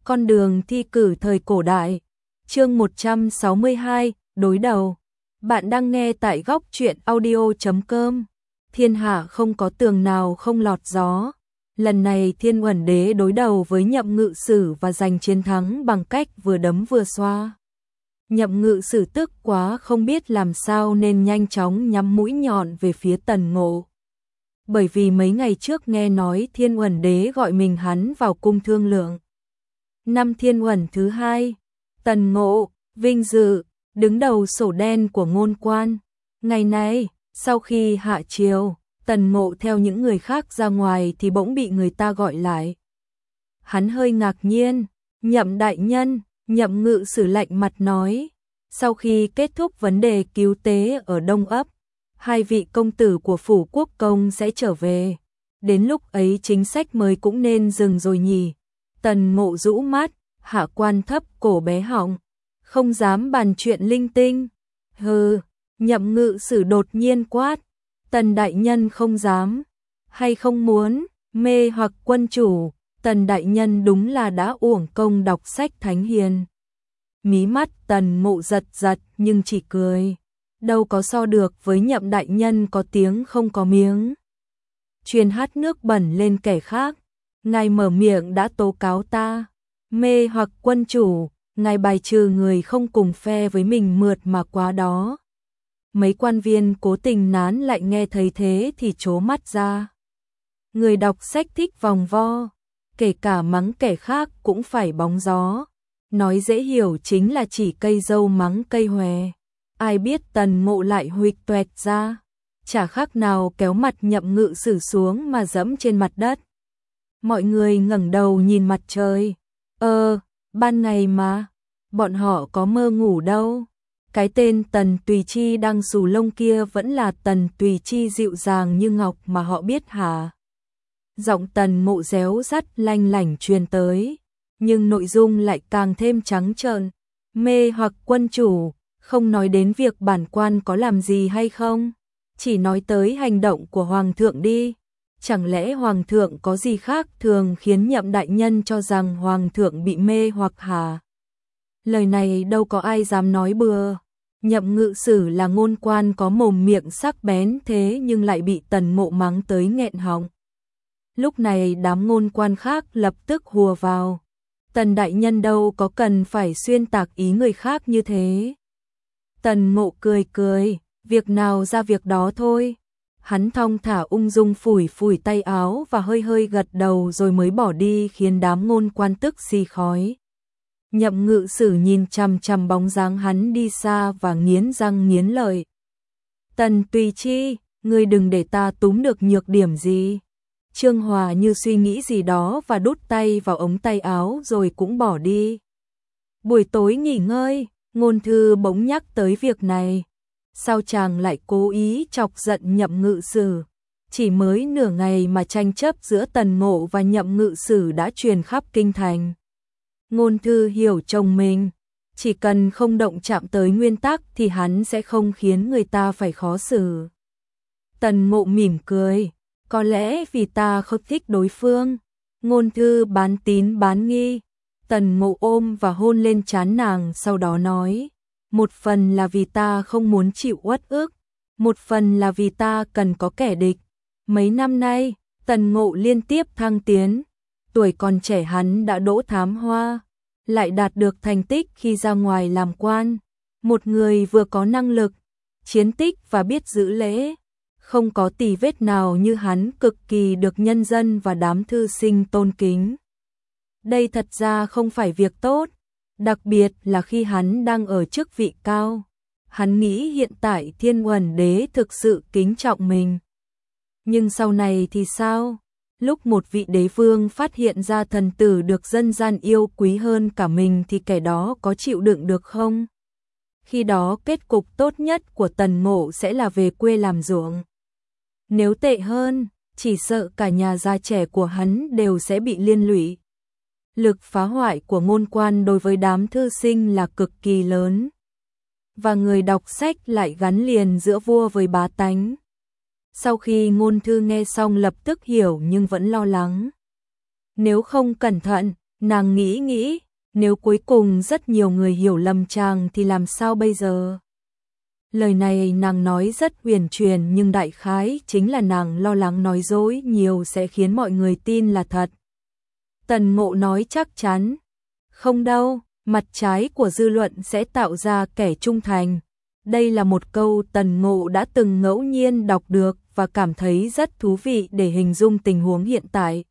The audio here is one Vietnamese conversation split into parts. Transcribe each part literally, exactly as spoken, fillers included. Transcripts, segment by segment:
Con đường thi cử thời cổ đại. Chương một trăm sáu mươi hai, đối đầu. Bạn đang nghe tại góc truyện audio chấm com. Thiên hạ không có tường nào không lọt gió. Lần này Thiên Uẩn Đế đối đầu với Nhậm Ngự Sử và giành chiến thắng bằng cách vừa đấm vừa xoa. Nhậm Ngự Sử tức quá không biết làm sao nên nhanh chóng nhắm mũi nhọn về phía Tần Ngộ. Bởi vì mấy ngày trước nghe nói Thiên Uẩn Đế gọi mình hắn vào cung thương lượng. Năm Thiên Uẩn thứ hai, Tần Ngộ, vinh dự, đứng đầu sổ đen của ngôn quan. Ngày nay, sau khi hạ triều, Tần Ngộ theo những người khác ra ngoài thì bỗng bị người ta gọi lại. Hắn hơi ngạc nhiên, Nhậm đại nhân, Nhậm Ngự Sử lạnh mặt nói. Sau khi kết thúc vấn đề cứu tế ở Đông Ấp, hai vị công tử của phủ quốc công sẽ trở về. Đến lúc ấy chính sách mới cũng nên dừng rồi nhỉ. Tần Ngộ rũ mắt, hạ quan thấp cổ bé họng, không dám bàn chuyện linh tinh. Hừ, Nhậm Ngự Sử đột nhiên quát. Tần đại nhân không dám, hay không muốn, mê hoặc quân chủ. Tần đại nhân đúng là đã uổng công đọc sách thánh hiền. Mí mắt Tần Ngộ giật giật nhưng chỉ cười. Đâu có so được với Nhậm đại nhân có tiếng không có miếng. Truyền hát nước bẩn lên kẻ khác. Ngài mở miệng đã tố cáo ta. Mê hoặc quân chủ, ngài bài trừ người không cùng phe với mình mượt mà quá đó. Mấy quan viên cố tình nán lại nghe thấy thế thì trố mắt ra. Người đọc sách thích vòng vo, kể cả mắng kẻ khác cũng phải bóng gió. Nói dễ hiểu chính là chỉ cây dâu mắng cây hòe. Ai biết Tần Ngộ lại huỵch toẹt ra, chả khác nào kéo mặt Nhậm Ngự Sử xuống mà dẫm trên mặt đất. Mọi người ngẩng đầu nhìn mặt trời. Ờ, ban ngày mà, bọn họ có mơ ngủ đâu. Cái tên Tần Tùy Chi đang xù lông kia vẫn là Tần Tùy Chi dịu dàng như ngọc mà họ biết hả? Giọng Tần Ngộ réo rắt lanh lảnh truyền tới, nhưng nội dung lại càng thêm trắng trợn. Mê hoặc quân chủ, không nói đến việc bản quan có làm gì hay không, chỉ nói tới hành động của Hoàng thượng đi. Chẳng lẽ Hoàng thượng có gì khác thường khiến Nhậm đại nhân cho rằng Hoàng thượng bị mê hoặc hả? Lời này đâu có ai dám nói bừa. Nhậm Ngự Sử là ngôn quan có mồm miệng sắc bén thế nhưng lại bị Tần Ngộ mắng tới nghẹn họng. Lúc này đám ngôn quan khác lập tức hùa vào. Tần đại nhân đâu có cần phải xuyên tạc ý người khác như thế. Tần Ngộ cười cười, việc nào ra việc đó thôi. Hắn thong thả ung dung phủi phủi tay áo và hơi hơi gật đầu rồi mới bỏ đi khiến đám ngôn quan tức xì khói. Nhậm Ngự Sử nhìn chằm chằm bóng dáng hắn đi xa và nghiến răng nghiến lợi. Tần Tùy Chi, ngươi đừng để ta túm được nhược điểm gì. Trương Hòa như suy nghĩ gì đó và đút tay vào ống tay áo rồi cũng bỏ đi. Buổi tối nghỉ ngơi, Ngôn thư bỗng nhắc tới việc này. Sao chàng lại cố ý chọc giận Nhậm Ngự Sử? Chỉ mới nửa ngày mà tranh chấp giữa Tần Ngộ và Nhậm Ngự Sử đã truyền khắp kinh thành. Ngôn thư hiểu chồng mình, chỉ cần không động chạm tới nguyên tắc thì hắn sẽ không khiến người ta phải khó xử. Tần Ngộ mỉm cười, có lẽ vì ta không thích đối phương. Ngôn thư bán tín bán nghi. Tần Ngộ ôm và hôn lên trán nàng sau đó nói, một phần là vì ta không muốn chịu uất ức, một phần là vì ta cần có kẻ địch. Mấy năm nay, Tần Ngộ liên tiếp thăng tiến, tuổi còn trẻ hắn đã đỗ thám hoa, lại đạt được thành tích khi ra ngoài làm quan. Một người vừa có năng lực, chiến tích và biết giữ lễ, không có tì vết nào như hắn, cực kỳ được nhân dân và đám thư sinh tôn kính. Đây thật ra không phải việc tốt, đặc biệt là khi hắn đang ở chức vị cao. Hắn nghĩ hiện tại Thiên Uẩn Đế thực sự kính trọng mình. Nhưng sau này thì sao? Lúc một vị đế vương phát hiện ra thần tử được dân gian yêu quý hơn cả mình thì kẻ đó có chịu đựng được không? Khi đó kết cục tốt nhất của Tần Ngộ sẽ là về quê làm ruộng. Nếu tệ hơn, chỉ sợ cả nhà già trẻ của hắn đều sẽ bị liên lụy. Lực phá hoại của ngôn quan đối với đám thư sinh là cực kỳ lớn. Và người đọc sách lại gắn liền giữa vua với bá tánh. Sau khi ngôn thư nghe xong lập tức hiểu nhưng vẫn lo lắng. Nếu không cẩn thận, Nàng nghĩ nghĩ, nếu cuối cùng rất nhiều người hiểu lầm chàng thì làm sao bây giờ? Lời này nàng nói rất huyền truyền nhưng đại khái chính là nàng lo lắng nói dối nhiều sẽ khiến mọi người tin là thật. Tần Ngộ nói chắc chắn. Không đâu, mặt trái của dư luận sẽ tạo ra kẻ trung thành. Đây là một câu Tần Ngộ đã từng ngẫu nhiên đọc được và cảm thấy rất thú vị để hình dung tình huống hiện tại.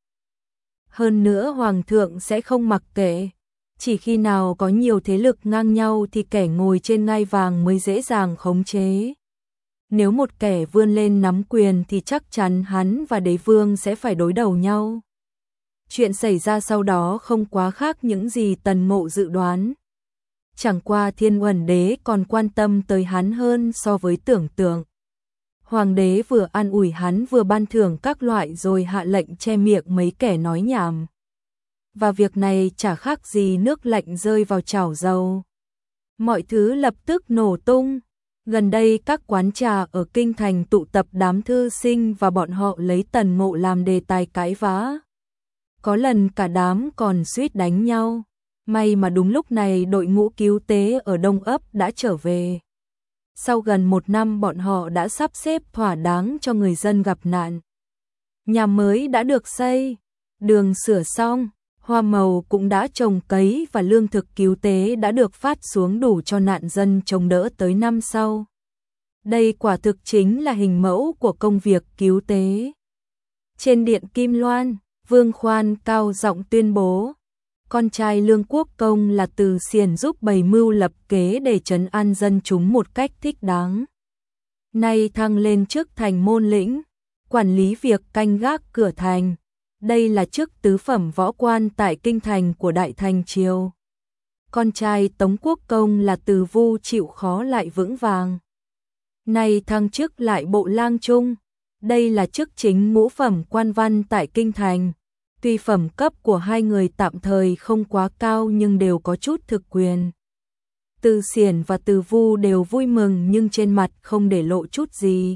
Hơn nữa Hoàng thượng sẽ không mặc kệ. Chỉ khi nào có nhiều thế lực ngang nhau thì kẻ ngồi trên ngai vàng mới dễ dàng khống chế. Nếu một kẻ vươn lên nắm quyền thì chắc chắn hắn và đế vương sẽ phải đối đầu nhau. Chuyện xảy ra sau đó không quá khác những gì Tần Ngộ dự đoán. Chẳng qua Thiên Uẩn Đế còn quan tâm tới hắn hơn so với tưởng tượng. Hoàng đế vừa an ủi hắn vừa ban thưởng các loại rồi hạ lệnh che miệng mấy kẻ nói nhảm. Và việc này chả khác gì nước lạnh rơi vào chảo dầu. Mọi thứ lập tức nổ tung. Gần đây các quán trà ở kinh thành tụ tập đám thư sinh và bọn họ lấy Tần Ngộ làm đề tài cãi vã. Có lần cả đám còn suýt đánh nhau. May mà đúng lúc này đội ngũ cứu tế ở Đông Ấp đã trở về. Sau gần một năm bọn họ đã sắp xếp thỏa đáng cho người dân gặp nạn. Nhà mới đã được xây, đường sửa xong, hoa màu cũng đã trồng cấy và lương thực cứu tế đã được phát xuống đủ cho nạn dân chống đỡ tới năm sau. Đây quả thực chính là hình mẫu của công việc cứu tế. Trên điện Kim Loan, Vương Khoan cao giọng tuyên bố, con trai Lương Quốc Công là Từ Xiển giúp bày mưu lập kế để trấn an dân chúng một cách thích đáng. Nay thăng lên chức thành môn lĩnh, quản lý việc canh gác cửa thành. Đây là chức tứ phẩm võ quan tại kinh thành của Đại Thành Triều. Con trai Tống Quốc Công là Từ Vu chịu khó lại vững vàng. Nay thăng chức lại bộ lang trung. Đây là chức chính ngũ phẩm quan văn tại kinh thành. Tuy phẩm cấp của hai người tạm thời không quá cao nhưng đều có chút thực quyền. Từ Xiển và Từ Vu đều vui mừng nhưng trên mặt không để lộ chút gì.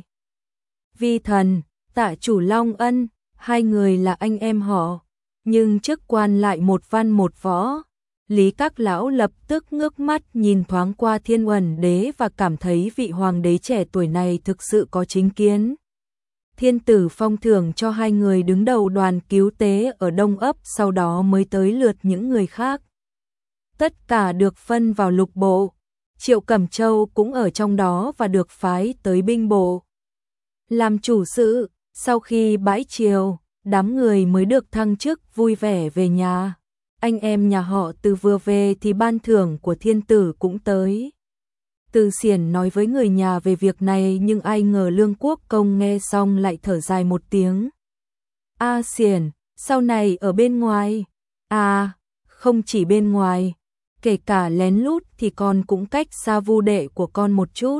Vi Thần, Tạ chủ Long Ân, hai người là anh em họ, nhưng chức quan lại một văn một võ. Lý các lão lập tức ngước mắt nhìn thoáng qua Thiên Uẩn Đế và cảm thấy vị hoàng đế trẻ tuổi này thực sự có chính kiến. Thiên tử phong thưởng cho hai người đứng đầu đoàn cứu tế ở Đông Ấp, sau đó mới tới lượt những người khác. Tất cả được phân vào lục bộ, Triệu Cẩm Châu cũng ở trong đó và được phái tới binh bộ. Làm chủ sự, sau khi bãi triều, đám người mới được thăng chức vui vẻ về nhà. Anh em nhà họ Từ vừa về thì ban thưởng của thiên tử cũng tới. Từ Xiển nói với người nhà về việc này nhưng ai ngờ Lương Quốc Công nghe xong lại thở dài một tiếng. A Xiển, sau này ở bên ngoài. À, không chỉ bên ngoài, kể cả lén lút thì con cũng cách xa Vu đệ của con một chút.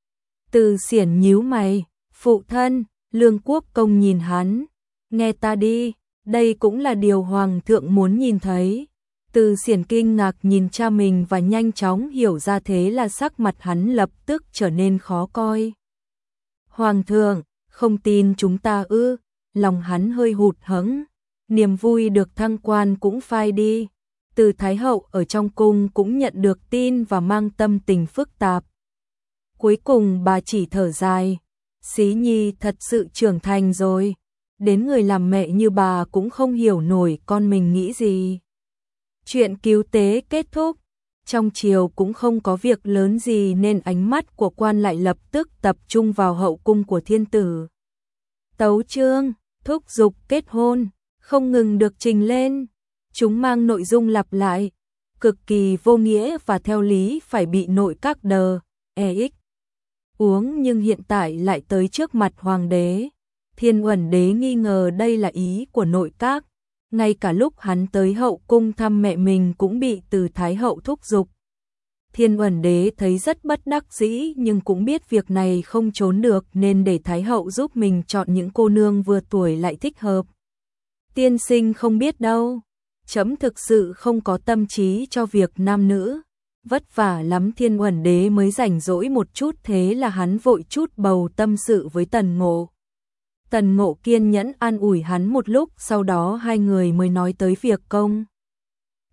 Từ Xiển nhíu mày, phụ thân. Lương Quốc Công nhìn hắn, nghe ta đi, đây cũng là điều hoàng thượng muốn nhìn thấy. Từ Xiển kinh ngạc nhìn cha mình và nhanh chóng hiểu ra thế là sắc mặt hắn lập tức trở nên khó coi. Hoàng thượng, không tin chúng ta ư? Lòng hắn hơi hụt hẫng, niềm vui được thăng quan cũng phai đi. Từ Thái hậu ở trong cung cũng nhận được tin và mang tâm tình phức tạp. Cuối cùng bà chỉ thở dài, Xí Nhi thật sự trưởng thành rồi, đến người làm mẹ như bà cũng không hiểu nổi con mình nghĩ gì. Chuyện cứu tế kết thúc, trong triều cũng không có việc lớn gì nên ánh mắt của quan lại lập tức tập trung vào hậu cung của thiên tử. Tấu chương, thúc giục kết hôn, không ngừng được trình lên. Chúng mang nội dung lặp lại, cực kỳ vô nghĩa và theo lý phải bị nội các đờ, ex. Uống nhưng hiện tại lại tới trước mặt hoàng đế. Thiên Uẩn Đế nghi ngờ đây là ý của nội các. Ngay cả lúc hắn tới hậu cung thăm mẹ mình cũng bị Từ Thái hậu thúc giục. Thiên Uẩn Đế thấy rất bất đắc dĩ nhưng cũng biết việc này không trốn được nên để Thái hậu giúp mình chọn những cô nương vừa tuổi lại thích hợp. Tiên sinh không biết đâu, chấm thực sự không có tâm trí cho việc nam nữ. Vất vả lắm Thiên Uẩn Đế mới rảnh rỗi một chút, thế là hắn vội chút bầu tâm sự với Tần Ngộ. Tần Ngộ kiên nhẫn an ủi hắn một lúc, sau đó hai người mới nói tới việc công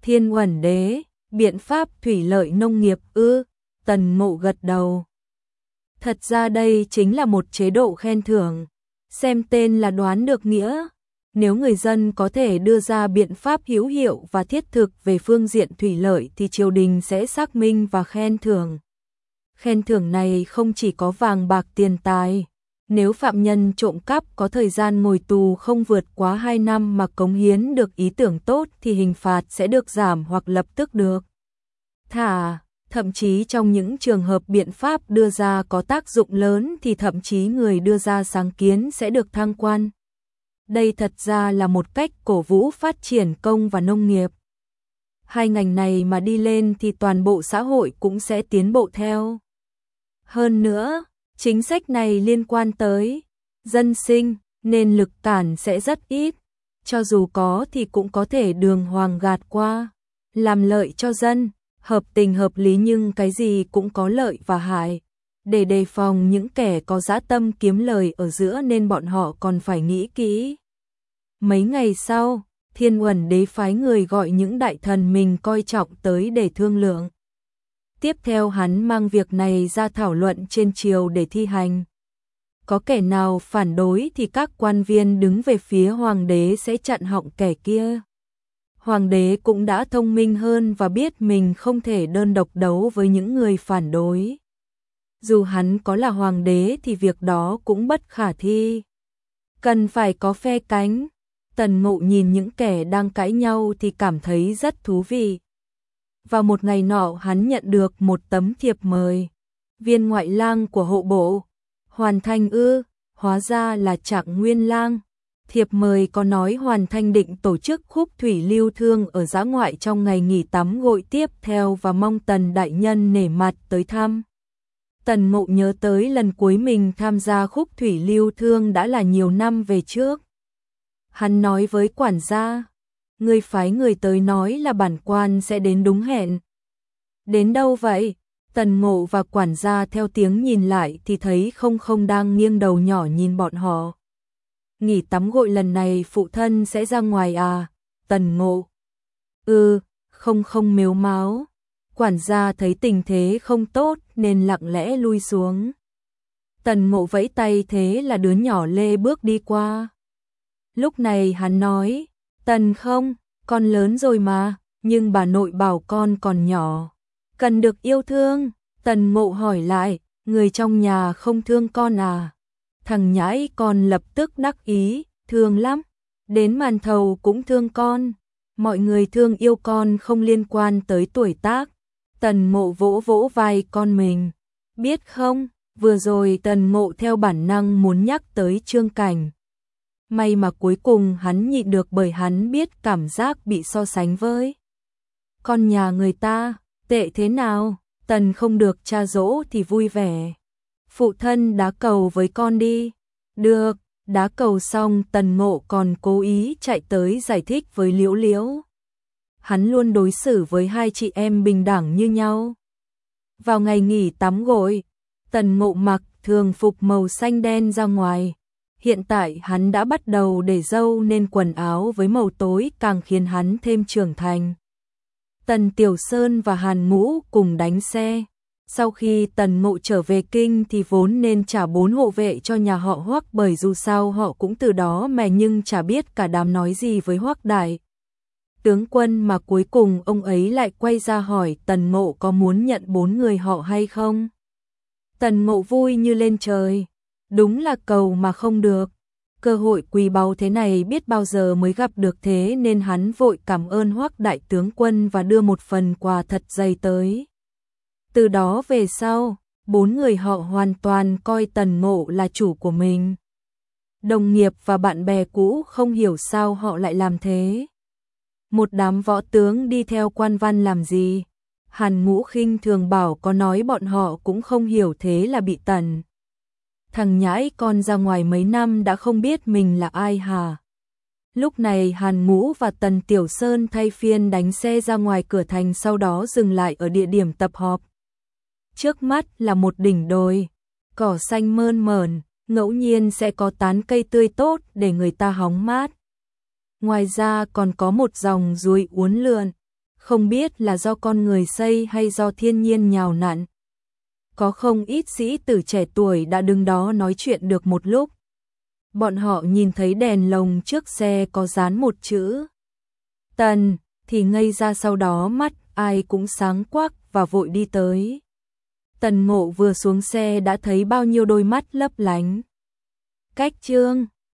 Thiên Uẩn Đế, biện pháp thủy lợi nông nghiệp ư? Tần Ngộ gật đầu. Thật ra đây chính là một chế độ khen thưởng, xem tên là đoán được nghĩa. Nếu người dân có thể đưa ra biện pháp hữu hiệu và thiết thực về phương diện thủy lợi thì triều đình sẽ xác minh và khen thưởng. Khen thưởng này không chỉ có vàng bạc tiền tài. Nếu phạm nhân trộm cắp có thời gian ngồi tù không vượt quá hai năm mà cống hiến được ý tưởng tốt thì hình phạt sẽ được giảm hoặc lập tức được thả. Thậm chí trong những trường hợp biện pháp đưa ra có tác dụng lớn thì thậm chí người đưa ra sáng kiến sẽ được thăng quan. Đây thật ra là một cách cổ vũ phát triển công và nông nghiệp. Hai ngành này mà đi lên thì toàn bộ xã hội cũng sẽ tiến bộ theo. Hơn nữa, chính sách này liên quan tới dân sinh nên lực cản sẽ rất ít. Cho dù có thì cũng có thể đường hoàng gạt qua, làm lợi cho dân. Hợp tình hợp lý nhưng cái gì cũng có lợi và hại. Để đề phòng những kẻ có dã tâm kiếm lời ở giữa nên bọn họ còn phải nghĩ kỹ. Mấy ngày sau, Thiên Uẩn Đế phái người gọi những đại thần mình coi trọng tới để thương lượng. Tiếp theo hắn mang việc này ra thảo luận trên triều để thi hành. Có kẻ nào phản đối thì các quan viên đứng về phía hoàng đế sẽ chặn họng kẻ kia. Hoàng đế cũng đã thông minh hơn và biết mình không thể đơn độc đấu với những người phản đối. Dù hắn có là hoàng đế thì việc đó cũng bất khả thi. Cần phải có phe cánh. Tần Ngộ nhìn những kẻ đang cãi nhau thì cảm thấy rất thú vị. Vào một ngày nọ hắn nhận được một tấm thiệp mời. Viên ngoại lang của hộ bộ. Hoàn Thành ư, hóa ra là Trạng Nguyên lang. Thiệp mời có nói Hoàn Thành định tổ chức khúc thủy lưu thương ở dã ngoại trong ngày nghỉ tắm gội tiếp theo và mong Tần đại nhân nể mặt tới thăm. Tần Ngộ nhớ tới lần cuối mình tham gia khúc thủy lưu thương đã là nhiều năm về trước. Hắn nói với quản gia, người phái người tới nói là bản quan sẽ đến đúng hẹn. Đến đâu vậy? Tần Ngộ và quản gia theo tiếng nhìn lại thì thấy không không đang nghiêng đầu nhỏ nhìn bọn họ. Nghỉ tắm gội lần này phụ thân sẽ ra ngoài à? Tần Ngộ. Ừ, không không mếu máo. Quản gia thấy tình thế không tốt nên lặng lẽ lui xuống. Tần Ngộ vẫy tay thế là đứa nhỏ lê bước đi qua. Lúc này hắn nói, Tần không, con lớn rồi mà, nhưng bà nội bảo con còn nhỏ. Cần được yêu thương. Tần Ngộ hỏi lại, người trong nhà không thương con à? Thằng nhãi con lập tức đắc ý, thương lắm. Đến màn thầu cũng thương con. Mọi người thương yêu con không liên quan tới tuổi tác. Tần Ngộ vỗ vỗ vai con mình. Biết không, vừa rồi Tần Ngộ theo bản năng muốn nhắc tới Trương Cảnh. May mà cuối cùng hắn nhịn được bởi hắn biết cảm giác bị so sánh với con nhà người ta, tệ thế nào, Tần không được cha dỗ thì vui vẻ. Phụ thân đá cầu với con đi. Được, đá cầu xong Tần Ngộ còn cố ý chạy tới giải thích với Liễu Liễu. Hắn luôn đối xử với hai chị em bình đẳng như nhau. Vào ngày nghỉ tắm gội, Tần Ngộ mặc thường phục màu xanh đen ra ngoài. Hiện tại hắn đã bắt đầu để râu nên quần áo với màu tối càng khiến hắn thêm trưởng thành. Tần Tiểu Sơn và Hàn Ngũ cùng đánh xe. Sau khi Tần Ngộ trở về kinh thì vốn nên trả bốn hộ vệ cho nhà họ Hoắc, bởi dù sao họ cũng từ đó mà, nhưng chả biết cả đám nói gì với Hoắc đại tướng quân mà cuối cùng ông ấy lại quay ra hỏi Tần Ngộ có muốn nhận bốn người họ hay không. Tần Ngộ vui như lên trời. Đúng là cầu mà không được. Cơ hội quý báu thế này biết bao giờ mới gặp được, thế nên hắn vội cảm ơn Hoắc đại tướng quân và đưa một phần quà thật dày tới. Từ đó về sau, bốn người họ hoàn toàn coi Tần Ngộ là chủ của mình. Đồng nghiệp và bạn bè cũ không hiểu sao họ lại làm thế. Một đám võ tướng đi theo quan văn làm gì? Hàn Ngũ khinh thường bảo có nói bọn họ cũng không hiểu, thế là bị Tần. Thằng nhãi con ra ngoài mấy năm đã không biết mình là ai hả? Lúc này Hàn Ngũ và Tần Tiểu Sơn thay phiên đánh xe ra ngoài cửa thành, sau đó dừng lại ở địa điểm tập họp. Trước mắt là một đỉnh đồi, cỏ xanh mơn mởn, ngẫu nhiên sẽ có tán cây tươi tốt để người ta hóng mát. Ngoài ra còn có một dòng ruồi uốn lượn, Không biết là do con người xây hay do thiên nhiên nhào nặn. Có không ít sĩ tử trẻ tuổi đã đứng đó nói chuyện được một lúc. Bọn họ nhìn thấy đèn lồng trước xe có dán một chữ Tần, thì ngây ra, sau đó mắt ai cũng sáng quắc và vội đi tới. Tần Ngộ vừa xuống xe đã thấy bao nhiêu đôi mắt lấp lánh. Cách Trương